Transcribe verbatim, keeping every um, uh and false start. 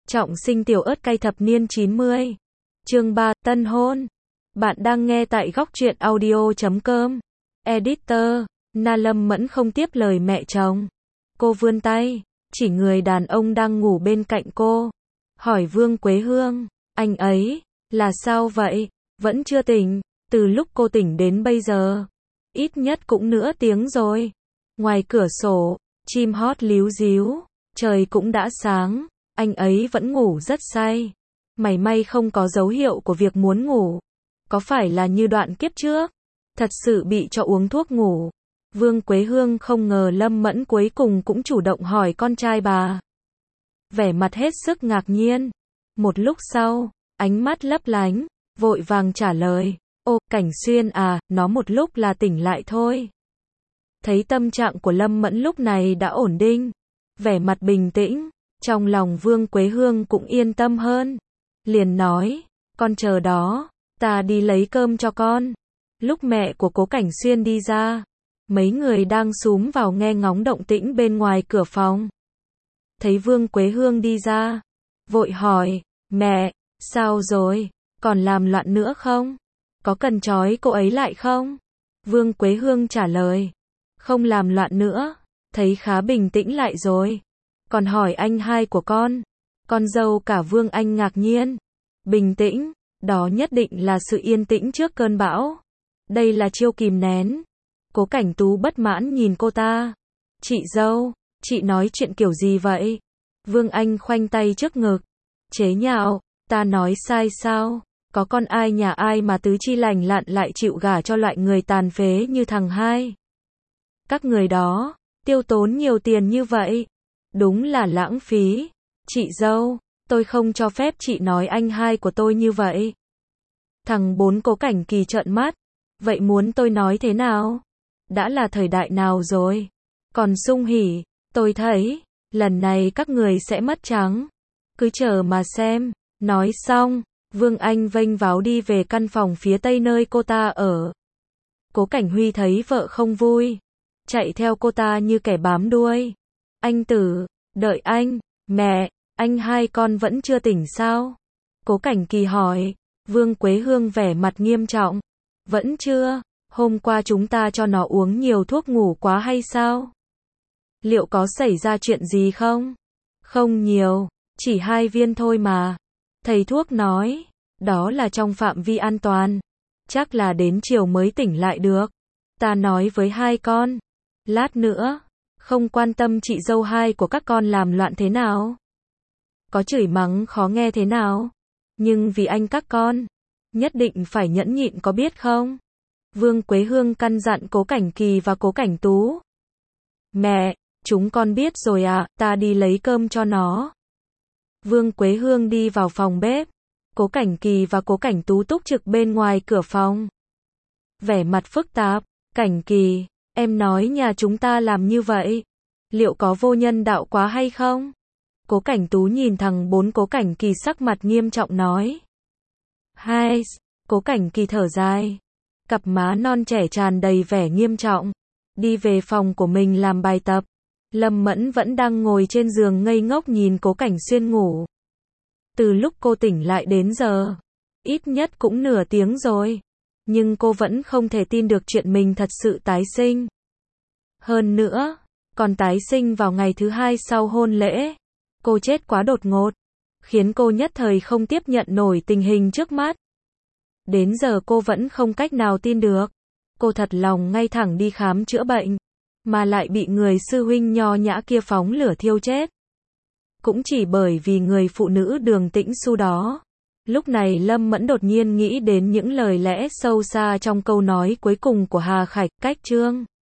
Trọng sinh tiểu ớt cay thập niên chín mươi. Chương ba, Tân hôn. Bạn đang nghe tại góc truyện audio chấm com. Editor, Na Lâm Mẫn không tiếp lời mẹ chồng. Cô vươn tay, chỉ người đàn ông đang ngủ bên cạnh cô. Hỏi Vương Quế Hương, anh ấy, là sao vậy? Vẫn chưa tỉnh, từ lúc cô tỉnh đến bây giờ. Ít nhất cũng nửa tiếng rồi. Ngoài cửa sổ, chim hót líu ríu, trời cũng đã sáng, anh ấy vẫn ngủ rất say. Mảy may không có dấu hiệu của việc muốn ngủ. Có phải là như đoạn kiếp trước? Thật sự bị cho uống thuốc ngủ. Vương Quế Hương không ngờ Lâm Mẫn cuối cùng cũng chủ động hỏi con trai bà. Vẻ mặt hết sức ngạc nhiên. Một lúc sau, ánh mắt lấp lánh, vội vàng trả lời. Ô, Cảnh Xuyên à, nó một lúc là tỉnh lại thôi. Thấy tâm trạng của Lâm Mẫn lúc này đã ổn định, vẻ mặt bình tĩnh, trong lòng Vương Quế Hương cũng yên tâm hơn. Liền nói, con chờ đó, ta đi lấy cơm cho con. Lúc mẹ của Cố Cảnh Xuyên đi ra, mấy người đang xúm vào nghe ngóng động tĩnh bên ngoài cửa phòng. Thấy Vương Quế Hương đi ra, vội hỏi, mẹ, sao rồi, còn làm loạn nữa không? Có cần trói cô ấy lại không? Vương Quế Hương trả lời, không làm loạn nữa, thấy khá bình tĩnh lại rồi. Còn hỏi anh hai của con, con dâu cả Vương Anh ngạc nhiên. Bình tĩnh, đó nhất định là sự yên tĩnh trước cơn bão. Đây là chiêu kìm nén. Cố Cảnh Tú bất mãn nhìn cô ta. Chị dâu, chị nói chuyện kiểu gì vậy? Vương Anh khoanh tay trước ngực, chế nhạo, ta nói sai sao? Có con ai nhà ai mà tứ chi lành lặn lại chịu gả cho loại người tàn phế như thằng hai? Các người đó, tiêu tốn nhiều tiền như vậy, đúng là lãng phí. Chị dâu, tôi không cho phép chị nói anh hai của tôi như vậy. Thằng bốn Cố Cảnh Kỳ trợn mắt, vậy muốn tôi nói thế nào? Đã là thời đại nào rồi? Còn sung hỉ, tôi thấy, lần này các người sẽ mất trắng. Cứ chờ mà xem. Nói xong, Vương Anh vênh váo đi về căn phòng phía tây nơi cô ta ở. Cố Cảnh Huy thấy vợ không vui, chạy theo cô ta như kẻ bám đuôi. Anh Tử, đợi anh. Mẹ, anh hai con vẫn chưa tỉnh sao? Cố Cảnh Kỳ hỏi. Vương Quế Hương vẻ mặt nghiêm trọng. Vẫn chưa, hôm qua chúng ta cho nó uống nhiều thuốc ngủ quá hay sao? Liệu có xảy ra chuyện gì không? Không nhiều, chỉ hai viên thôi mà. Thầy thuốc nói, đó là trong phạm vi an toàn. Chắc là đến chiều mới tỉnh lại được. Ta nói với hai con, lát nữa, không quan tâm chị dâu hai của các con làm loạn thế nào, có chửi mắng khó nghe thế nào, nhưng vì anh các con, nhất định phải nhẫn nhịn có biết không? Vương Quế Hương căn dặn Cố Cảnh Kỳ và Cố Cảnh Tú. Mẹ, chúng con biết rồi ạ, à, ta đi lấy cơm cho nó. Vương Quế Hương đi vào phòng bếp. Cố Cảnh Kỳ và Cố Cảnh Tú túc trực bên ngoài cửa phòng. Vẻ mặt phức tạp. Cảnh Kỳ, em nói nhà chúng ta làm như vậy, liệu có vô nhân đạo quá hay không? Cố Cảnh Tú nhìn thằng bốn Cố Cảnh Kỳ sắc mặt nghiêm trọng nói. Hai, Cố Cảnh Kỳ thở dài. Cặp má non trẻ tràn đầy vẻ nghiêm trọng. Đi về phòng của mình làm bài tập. Lâm Mẫn vẫn đang ngồi trên giường ngây ngốc nhìn Cố Cảnh Xuyên ngủ. Từ lúc cô tỉnh lại đến giờ, ít nhất cũng nửa tiếng rồi. Nhưng cô vẫn không thể tin được chuyện mình thật sự tái sinh. Hơn nữa, còn tái sinh vào ngày thứ hai sau hôn lễ. Cô chết quá đột ngột, khiến cô nhất thời không tiếp nhận nổi tình hình trước mắt. Đến giờ cô vẫn không cách nào tin được. Cô thật lòng ngay thẳng đi khám chữa bệnh, mà lại bị người sư huynh nho nhã kia phóng lửa thiêu chết. Cũng chỉ bởi vì người phụ nữ Đường Tĩnh Xu đó. Lúc này Lâm Mẫn đột nhiên nghĩ đến những lời lẽ sâu xa trong câu nói cuối cùng của Hà Khải, cách Trương.